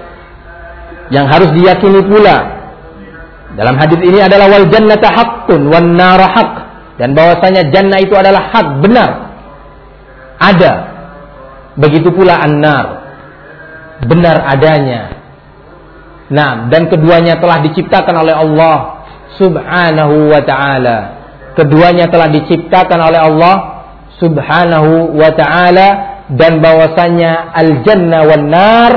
Yang harus diyakini pula dalam hadis ini adalah wal jannata haqqun wan nar haq, dan bahwasanya jannah itu adalah hak, benar, ada. Begitu pula an-nar, benar adanya. Nah, dan keduanya telah diciptakan oleh Allah Subhanahu wa ta'ala. Keduanya telah diciptakan oleh Allah Subhanahu wa ta'ala, dan bahwasanya al-jannah wan nar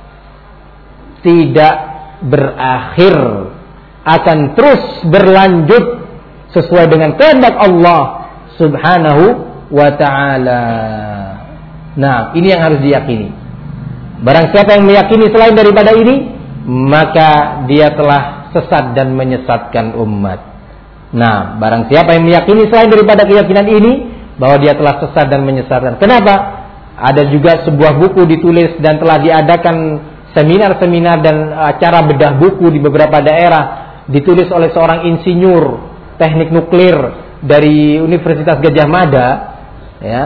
tidak berakhir, akan terus berlanjut sesuai dengan kehendak Allah Subhanahu wa ta'ala. Nah, ini yang harus diyakini. Barang siapa yang meyakini selain daripada ini, maka dia telah sesat dan menyesatkan umat. Nah, barang siapa yang meyakini selain daripada keyakinan ini, bahwa dia telah sesat dan menyesatkan. Kenapa? Ada juga sebuah buku ditulis dan telah diadakan seminar-seminar dan acara bedah buku di beberapa daerah, ditulis oleh seorang insinyur teknik nuklir dari Universitas Gadjah Mada, ya,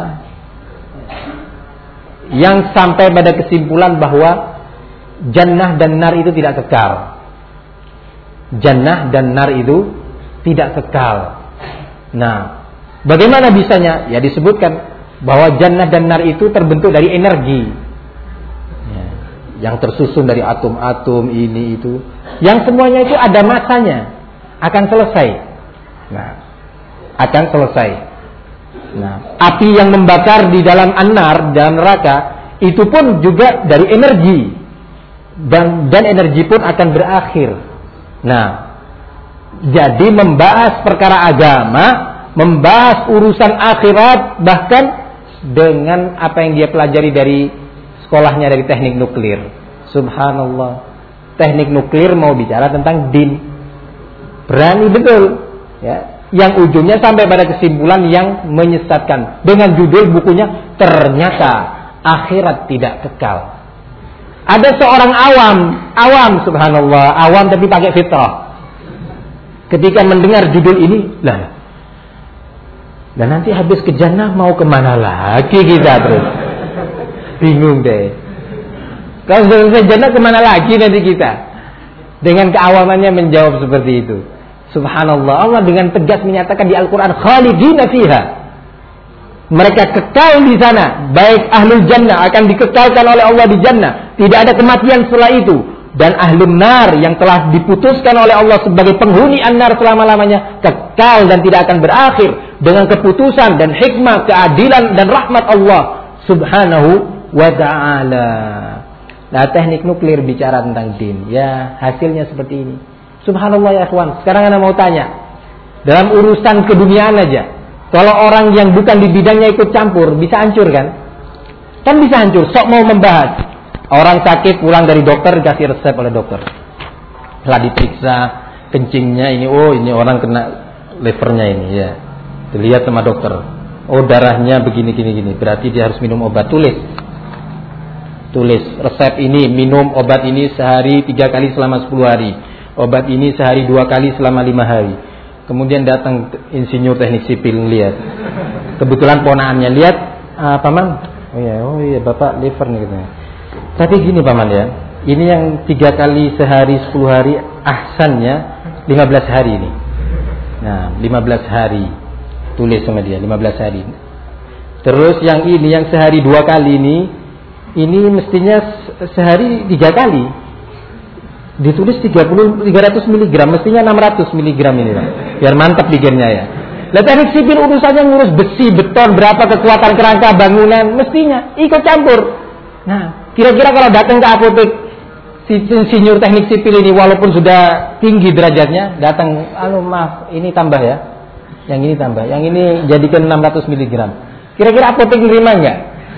yang sampai pada kesimpulan bahwa jannah dan nar itu tidak kekal. Jannah dan nar itu tidak kekal. Nah, bagaimana bisanya? Ya, disebutkan bahwa jannah dan nar itu terbentuk dari energi, ya, yang tersusun dari atom-atom ini itu, yang semuanya itu ada masanya, akan selesai. Nah, akan selesai. Nah, api yang membakar di dalam an-nar, dalam neraka, itu pun juga dari energi. Dan, dan energi pun akan berakhir. Nah, jadi membahas perkara agama, membahas urusan akhirat, bahkan dengan apa yang dia pelajari dari sekolahnya dari teknik nuklir. Subhanallah, teknik nuklir mau bicara tentang din, berani betul, ya, yang ujungnya sampai pada kesimpulan yang menyesatkan dengan judul bukunya ternyata akhirat tidak kekal. Ada seorang awam, awam subhanallah, awam tapi pakai fitrah. Ketika mendengar judul ini, lah, dan nanti habis ke jannah mau kemana lagi kita terus? Bingung deh. Kalau selesai jannah kemana lagi nanti kita? Dengan keawamannya menjawab seperti itu. Subhanallah, Allah dengan tegas menyatakan di Al-Quran, khalidina fiha. Mereka kekal di sana. Baik ahlul jannah akan dikekalkan oleh Allah di jannah. Tidak ada kematian setelah itu. Dan ahlun nar yang telah diputuskan oleh Allah sebagai penghuni an-nar selama-lamanya, kekal dan tidak akan berakhir dengan keputusan dan hikmah, keadilan dan rahmat Allah Subhanahu wa ta'ala. Nah, teknik nuklir bicara tentang din. Ya, hasilnya seperti ini. Subhanallah ya ikhwan. Sekarang Anda mau tanya. Dalam urusan keduniaan aja. Kalau orang yang bukan di bidangnya ikut campur, bisa hancur kan? Kan bisa hancur. Sok mau membahas. Orang sakit pulang dari dokter, dikasih resep oleh dokter. Setelah diperiksa kencingnya ini, oh ini orang kena levernya ini ya. Dilihat sama dokter. Oh darahnya begini gini gini. Berarti dia harus minum obat. Tulis. Tulis resep ini, minum obat ini sehari tiga kali selama sepuluh hari. Obat ini sehari dua kali selama lima hari. Kemudian datang insinyur teknik sipil lihat. Kebetulan ponaannya lihat, ah, paman, oh iya, oh iya bapak liver nih gitu. Tapi gini paman ya, ini yang tiga kali sehari sepuluh hari, ahsannya lima belas hari ini. Nah, lima belas hari, tulis sama dia lima belas hari. Terus yang ini yang sehari dua kali ini. Ini mestinya sehari tiga kali. Ditulis tiga puluh, tiga ratus miligram, mestinya enam ratus miligram ini Pak. Biar mantap bikinnya ya. Lah teknik sipil urusannya ngurus besi, beton, berapa kekuatan kerangka bangunan, mestinya ikut campur. Nah, kira-kira kalau datang ke apotek si insinyur teknik sipil ini walaupun sudah tinggi derajatnya, datang, anu maaf, ini tambah ya. Yang ini tambah, yang ini jadikan enam ratus miligram. Kira-kira apotek nerima enggak?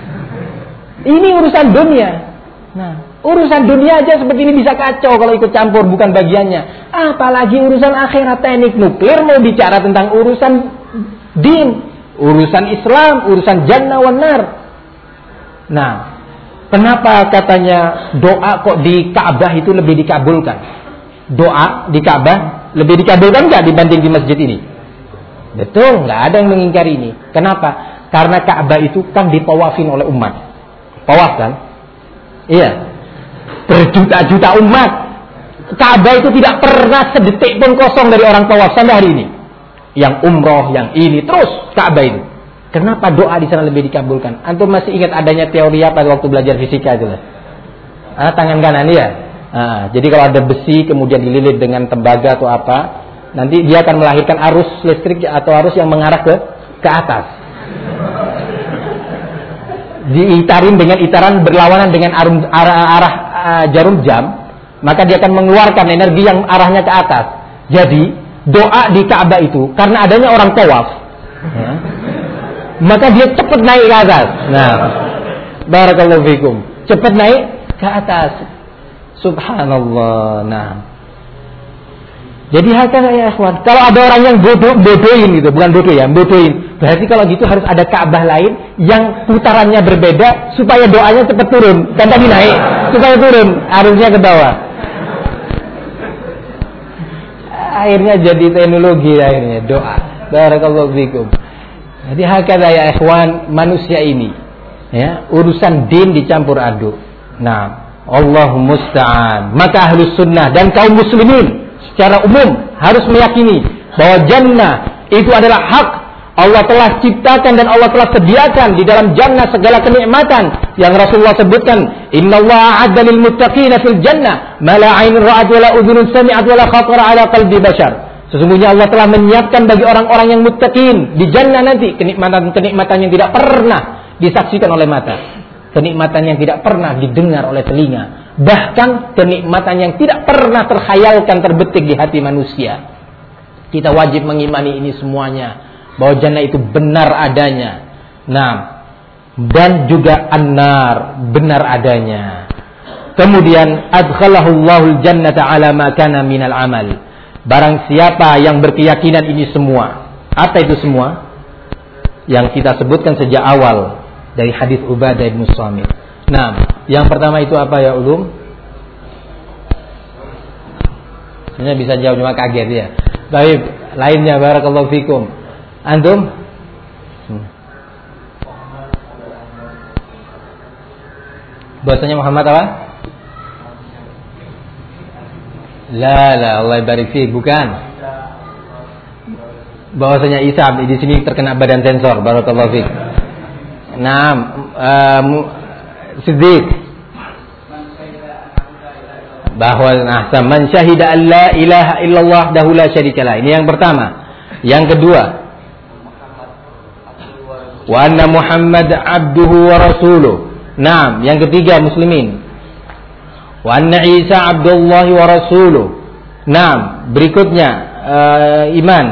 Ini urusan dunia. Nah, urusan dunia aja seperti ini bisa kacau kalau ikut campur bukan bagiannya. Apalagi urusan akhirat, teknik nuklir mau bicara tentang urusan din, urusan Islam, urusan jannah wan nar. Nah, kenapa katanya doa kok di Ka'bah itu lebih dikabulkan? Doa di Ka'bah lebih dikabulkan enggak dibanding di masjid ini? Betul, enggak ada yang mengingkari ini. Kenapa? Karena Ka'bah itu kan ditawafin oleh umat. Tawaf kan? Iya. Berjuta-juta umat. Ka'bah itu tidak pernah sedetik pun kosong dari orang tawaf sampai hari ini. Yang umroh, yang ini, terus Ka'bah itu. Kenapa doa di sana lebih dikabulkan? Antum masih ingat adanya teori apa waktu belajar fisika itu? Ah, tangan kanan ya. Ah, jadi kalau ada besi kemudian dililit dengan tembaga atau apa, nanti dia akan melahirkan arus listrik atau arus yang mengarah ke ke atas. Diitarin dengan itaran berlawanan dengan arum, arah, arah uh, jarum jam, maka dia akan mengeluarkan energi yang arahnya ke atas. Jadi doa di Ka'bah itu karena adanya orang tawaf, ya, maka dia cepat naik ke atas. Nah, barakallahu fikum, cepat naik ke atas. Subhanallah. Nah, jadi hakana ya ikhwan. Kalau ada orang yang bodoh, bodohin gitu, bukan bodoh ya, bodohin. Berarti kalau gitu harus ada Ka'bah lain yang putarannya berbeda supaya doanya cepat turun. Kan tadi naik, supaya turun, arusnya ke bawah. Akhirnya jadi teknologi akhirnya doa. Barakallahu fikum. Jadi hakana ya ikhwan, manusia ini ya, urusan din dicampur aduk. Nah, Allahu musta'an. Maka ahlus sunnah dan kaum muslimin secara umum harus meyakini bahwa jannah itu adalah hak. Allah telah ciptakan dan Allah telah sediakan di dalam jannah segala kenikmatan yang Rasulullah sebutkan. Innallaha a'adda lil muttaqina fil jannah ma la 'ainun ra'at wa la udhunun sami'at wa la khatara 'ala qalbi bashar. Sesungguhnya Allah telah menyiapkan bagi orang-orang yang muttaqin di jannah nanti kenikmatan-kenikmatan yang tidak pernah disaksikan oleh mata, kenikmatan yang tidak pernah didengar oleh telinga, bahkan kenikmatan yang tidak pernah terkhayalkan terbetik di hati manusia. Kita wajib mengimani ini semuanya, bahwa jannah itu benar adanya. Nah, dan juga an-nar benar adanya. Kemudian adkhalahullahu al-jannata ala ma kana minal amal. Barang siapa yang berkeyakinan ini semua. Apa itu semua? Yang kita sebutkan sejak awal dari hadis Ubadah bin Samit. Nah, yang pertama itu apa ya ulum? Sebenarnya bisa jawab, cuma kaget ya. Baik, lainnya barakallahu fikum. Antum? Hmm. Bahasanya Muhammad apa? La la Allah barik fi, bukan. Bahwasanya Isa di sini terkena badan sensor, barakallahu fik. Naam, uh, Siddiq. Bahwa nah, man syahida an la ilaha illallah dahu la syarikalah. Ini yang pertama. Yang kedua, wa anna Muhammad abduhu wa rasuluh. Nah, yang ketiga muslimin. Wa anna Isa Abdullah wa rasuluh. Nah, berikutnya uh, iman.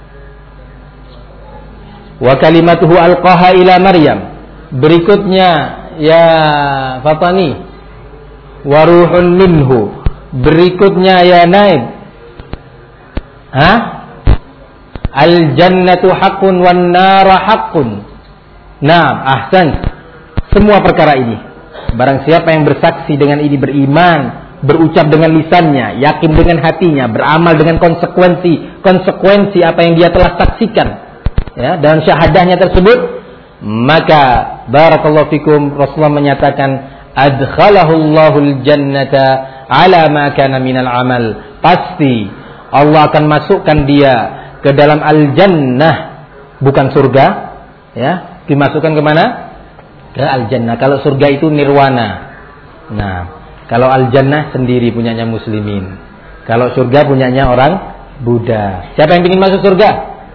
Wa kalimatuhu alqaha ila Maryam. Berikutnya ya Fatani. Wa ruhun minhu. Berikutnya ya Naib. Hah? Al jannatu haqqun wan nara haqqun. Nah, ahsan. Semua perkara ini. Barang siapa yang bersaksi dengan ini, beriman, berucap dengan lisannya, yakin dengan hatinya, beramal dengan konsekuensi, konsekuensi apa yang dia telah saksikan, ya, dalam syahadahnya tersebut, maka barakallahu fikum, Rasulullah menyatakan adkhalahullahul jannata ala ma kana minal amal. Pasti Allah akan masukkan dia ke dalam al-jannah, bukan surga, ya, dimasukkan ke mana? Ke al-jannah. Kalau surga itu nirwana. Nah, kalau al-jannah sendiri punyanya muslimin. Kalau surga punyanya orang Buddha. Siapa yang ingin masuk surga?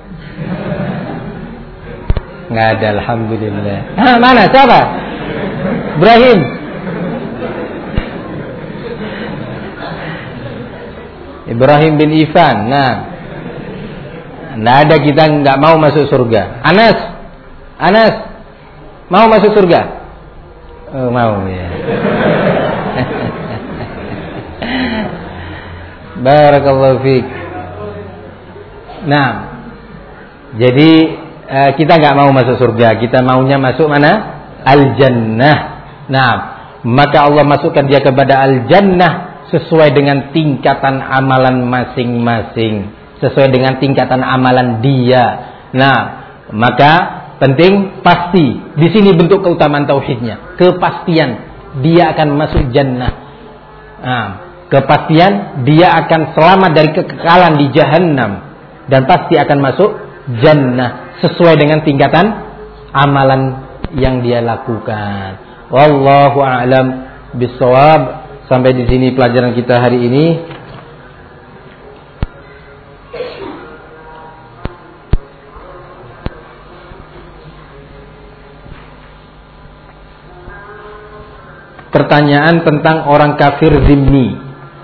Nggak ada, alhamdulillah. Ah, mana? Siapa? Ibrahim. Ibrahim bin Ifan. Nah, nggak ada, kita nggak mau masuk surga. Anas, Anas, mau masuk surga? Oh, mau ya. Barakallahu fiik. Nah, jadi uh, kita nggak mau masuk surga, kita maunya masuk mana? Al-jannah. Nah, maka Allah masukkan dia kepada al-jannah sesuai dengan tingkatan amalan masing-masing, sesuai dengan tingkatan amalan dia. Nah, maka penting pasti di sini bentuk keutamaan tauhidnya, kepastian dia akan masuk jannah. Nah, kepastian dia akan selamat dari kekekalan di jahanam dan pasti akan masuk jannah sesuai dengan tingkatan amalan yang dia lakukan. Wallahu a'lam bishawab. Sampai di sini pelajaran kita hari ini. Pertanyaan tentang orang kafir zimmi.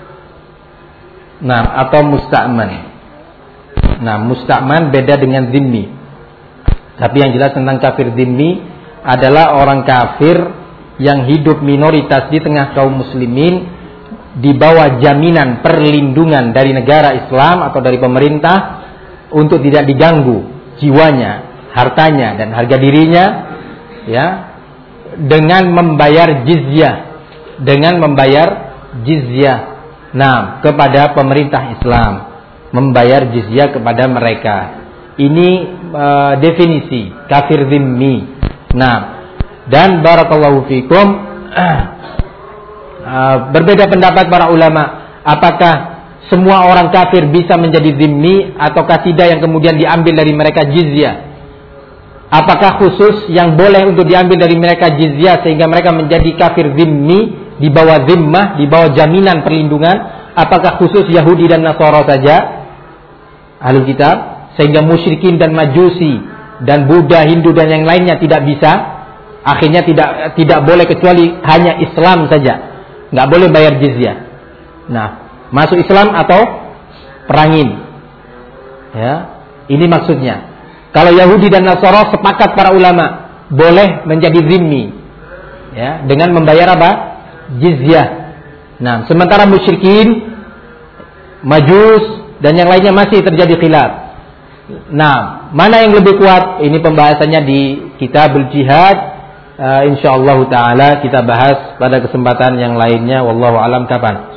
Nah, atau musta'man. Nah, musta'man beda dengan zimmi. Tapi yang jelas tentang kafir zimmi adalah orang kafir yang hidup minoritas di tengah kaum muslimin, di bawah jaminan perlindungan dari negara Islam atau dari pemerintah untuk tidak diganggu jiwanya, hartanya dan harga dirinya, ya, dengan membayar jizyah, dengan membayar jizyah, nah, kepada pemerintah Islam, membayar jizyah kepada mereka. Ini uh, definisi kafir zimmi. Nah, dan barakallahu fikum, uh, berbeda pendapat para ulama, apakah semua orang kafir bisa menjadi zimmi ataukah tidak yang kemudian diambil dari mereka jizyah? Apakah khusus yang boleh untuk diambil dari mereka jizyah sehingga mereka menjadi kafir zimmi di bawah zimmah, di bawah jaminan perlindungan? Apakah khusus Yahudi dan Nasara saja, ahlul kitab, sehingga musyrikin dan majusi dan Buddha, Hindu dan yang lainnya tidak bisa? Akhirnya tidak tidak boleh kecuali hanya Islam saja, nggak boleh bayar jizyah. Nah, masuk Islam atau perangin, ya, ini maksudnya. Kalau Yahudi dan Nasara sepakat para ulama boleh menjadi zimmi, ya, dengan membayar apa? Jizyah. Nah, sementara musyrikin, majus dan yang lainnya masih terjadi khilaf. Nah, mana yang lebih kuat? Ini pembahasannya di Kitabul Jihad. Uh, InsyaAllah ta'ala kita bahas pada kesempatan yang lainnya. Wallahu alam. Kapan?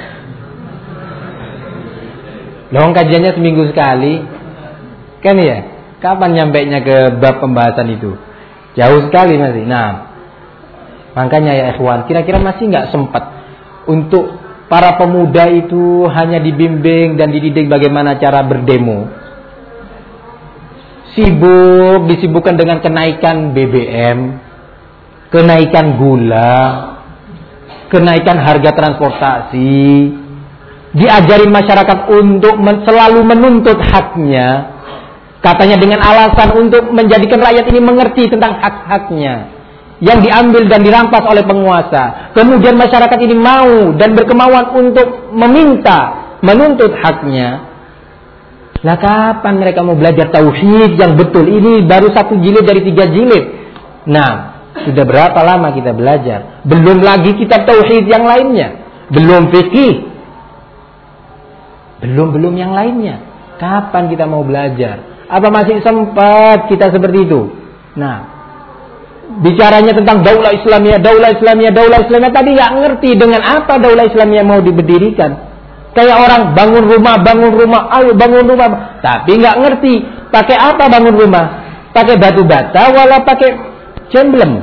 Loh, kajiannya seminggu sekali kan ya? Kapan nyampainya ke bab pembahasan itu? Jauh sekali masih. Nah, makanya ya ikhwan, kira-kira masih nggak sempat untuk para pemuda itu hanya dibimbing dan dididik bagaimana cara berdemo. Sibuk, disibukkan dengan kenaikan B B M, kenaikan gula, kenaikan harga transportasi, diajarin masyarakat untuk men- selalu menuntut haknya, katanya dengan alasan untuk menjadikan rakyat ini mengerti tentang hak-haknya. yang diambil dan dirampas oleh penguasa. Kemudian masyarakat ini mau dan berkemauan untuk meminta, menuntut haknya. Lah kapan mereka mau belajar tauhid yang betul? Ini baru satu jilid dari tiga jilid. Nah, sudah berapa lama kita belajar? Belum lagi kitab tauhid yang lainnya. Belum fikih. Belum-belum yang lainnya. Kapan kita mau belajar? Apa masih sempat kita seperti itu? Nah, bicaranya tentang daulah Islamiyah, daulah Islamiyah, daulah Islamiyah. Tadi nggak ngerti dengan apa daulah Islamiyah mau diberdirikan. Kayak orang bangun rumah, bangun rumah, ayo bangun rumah. Tapi nggak ngerti pakai apa bangun rumah. Pakai batu bata, wala pakai cemblem.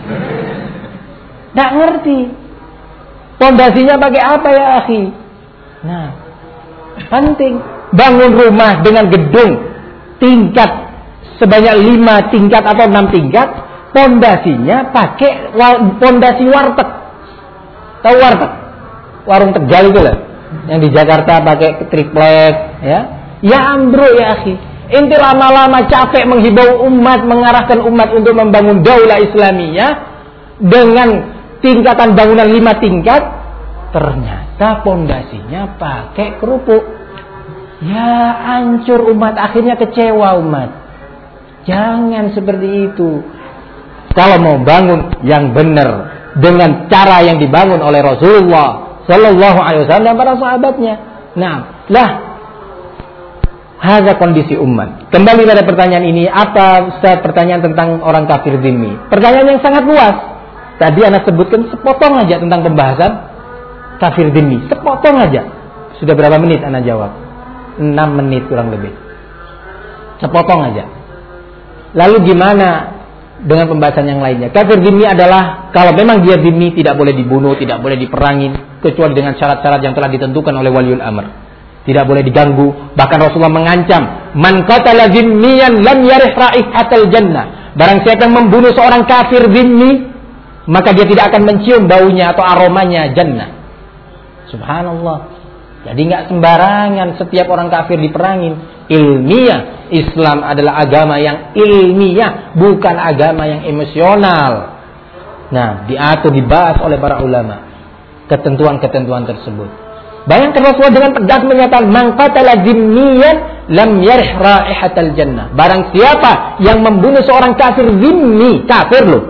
Nggak ngerti. Pondasinya pakai apa ya akhi? Nah, penting. Bangun rumah dengan gedung tingkat sebanyak lima tingkat atau enam tingkat. Pondasinya pakai pondasi warteg. Tahu warteg? Warung Tegal itu lah. Yang di Jakarta pakai triplek, ya. Ya ambruk ya akhi. Inti lama-lama capek menghibau umat, mengarahkan umat untuk membangun daulah Islamiyah dengan tingkatan bangunan lima tingkat, ternyata pondasinya pakai kerupuk. Ya hancur umat, akhirnya kecewa umat. Jangan seperti itu. Kalau mau bangun yang benar dengan cara yang dibangun oleh Rasulullah Sallallahu Alaihi Wasallam dan para sahabatnya. Nah, lah, ada kondisi umat. Kembali pada pertanyaan ini, apa Ustaz pertanyaan tentang orang kafir dhimmi? Pertanyaan yang sangat luas. Tadi Anda sebutkan sepotong aja tentang pembahasan kafir dhimmi, sepotong aja. Sudah berapa menit Anda jawab? enam menit kurang lebih. Sepotong aja. Lalu gimana dengan pembahasan yang lainnya? Kafir dhimmi adalah kalau memang dia dhimmi tidak boleh dibunuh, tidak boleh diperangin kecuali dengan syarat-syarat yang telah ditentukan oleh waliul amr. Tidak boleh diganggu. Bahkan Rasulullah mengancam, "Man qatala dhimmiyan lam yarih raihatal jannah." Barang siapa yang membunuh seorang kafir dhimmi, maka dia tidak akan mencium baunya atau aromanya jannah. Subhanallah. Jadi nggak sembarangan setiap orang kafir diperangin. Ilmiah, Islam adalah agama yang ilmiah, bukan agama yang emosional. Nah, diatur, dibahas oleh para ulama ketentuan-ketentuan tersebut. Bayangkan Rasulullah dengan tegas menyatakan, "Man qatala dhimmiyan lam yarih raihatal jannah." Barang siapa yang membunuh seorang kafir dhimmi, kafir loh,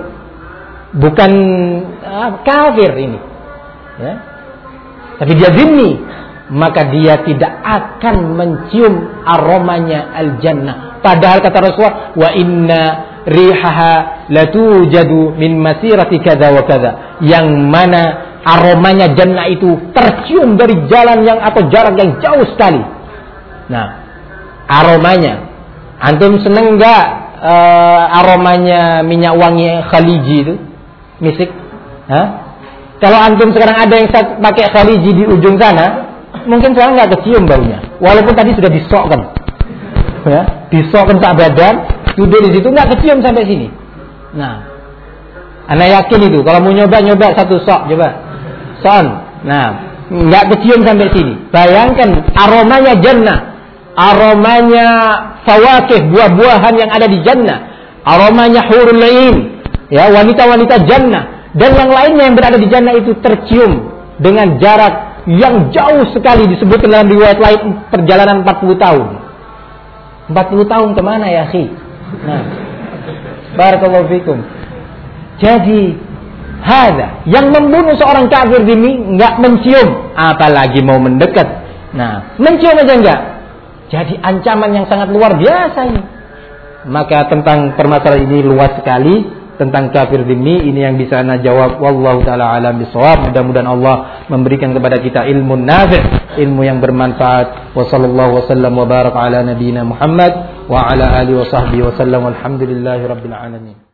bukan ah, kafir ini, ya, tapi dia dhimmi, maka dia tidak akan mencium aromanya al-jannah. Padahal kata Rasulullah, "Wa inna rihaha latujadu min masirati kadza wa kadza." Yang mana aromanya jannah itu tercium dari jalan yang atau jarak yang jauh sekali. Nah, aromanya. Antum seneng enggak uh, aromanya minyak wangi Khaliji itu? Misik? Hah? Kalau antum sekarang ada yang pakai Khaliji di ujung sana, mungkin sekarang nggak kecium baunya, walaupun tadi sudah disokkan, ya, disokkan sak badan, duduk di situ nggak kecium sampai sini. Nah, anda yakin itu, kalau mau nyoba nyoba satu sok, coba, son, nah, nggak kecium sampai sini. Bayangkan aromanya jannah, aromanya fawakih, buah-buahan yang ada di jannah, aromanya hurul ain, ya, wanita-wanita jannah, dan yang lainnya yang berada di jannah itu tercium dengan jarak yang jauh sekali. Disebutkan dalam riwayat lain perjalanan empat puluh tahun. empat puluh tahun kemana ya akhi? Nah, barakallahu fikum. Jadi hada yang membunuh seorang kafir ini nggak mencium, apalagi mau mendekat. Nah, mencium aja enggak. Jadi ancaman yang sangat luar biasa ini. Maka tentang permasalahan ini luas sekali. Tentang kafir dhimmi ini yang bisa ana jawab, wallahu taala alam bisawab. Mudah-mudahan Allah memberikan kepada kita ilmu nafi', ilmu yang bermanfaat. Wa sallallahu wasallam wa baraka ala nabiyyina Muhammad wa ala alihi wa sahbihi wa sallam. Walhamdulillahirabbil alamin.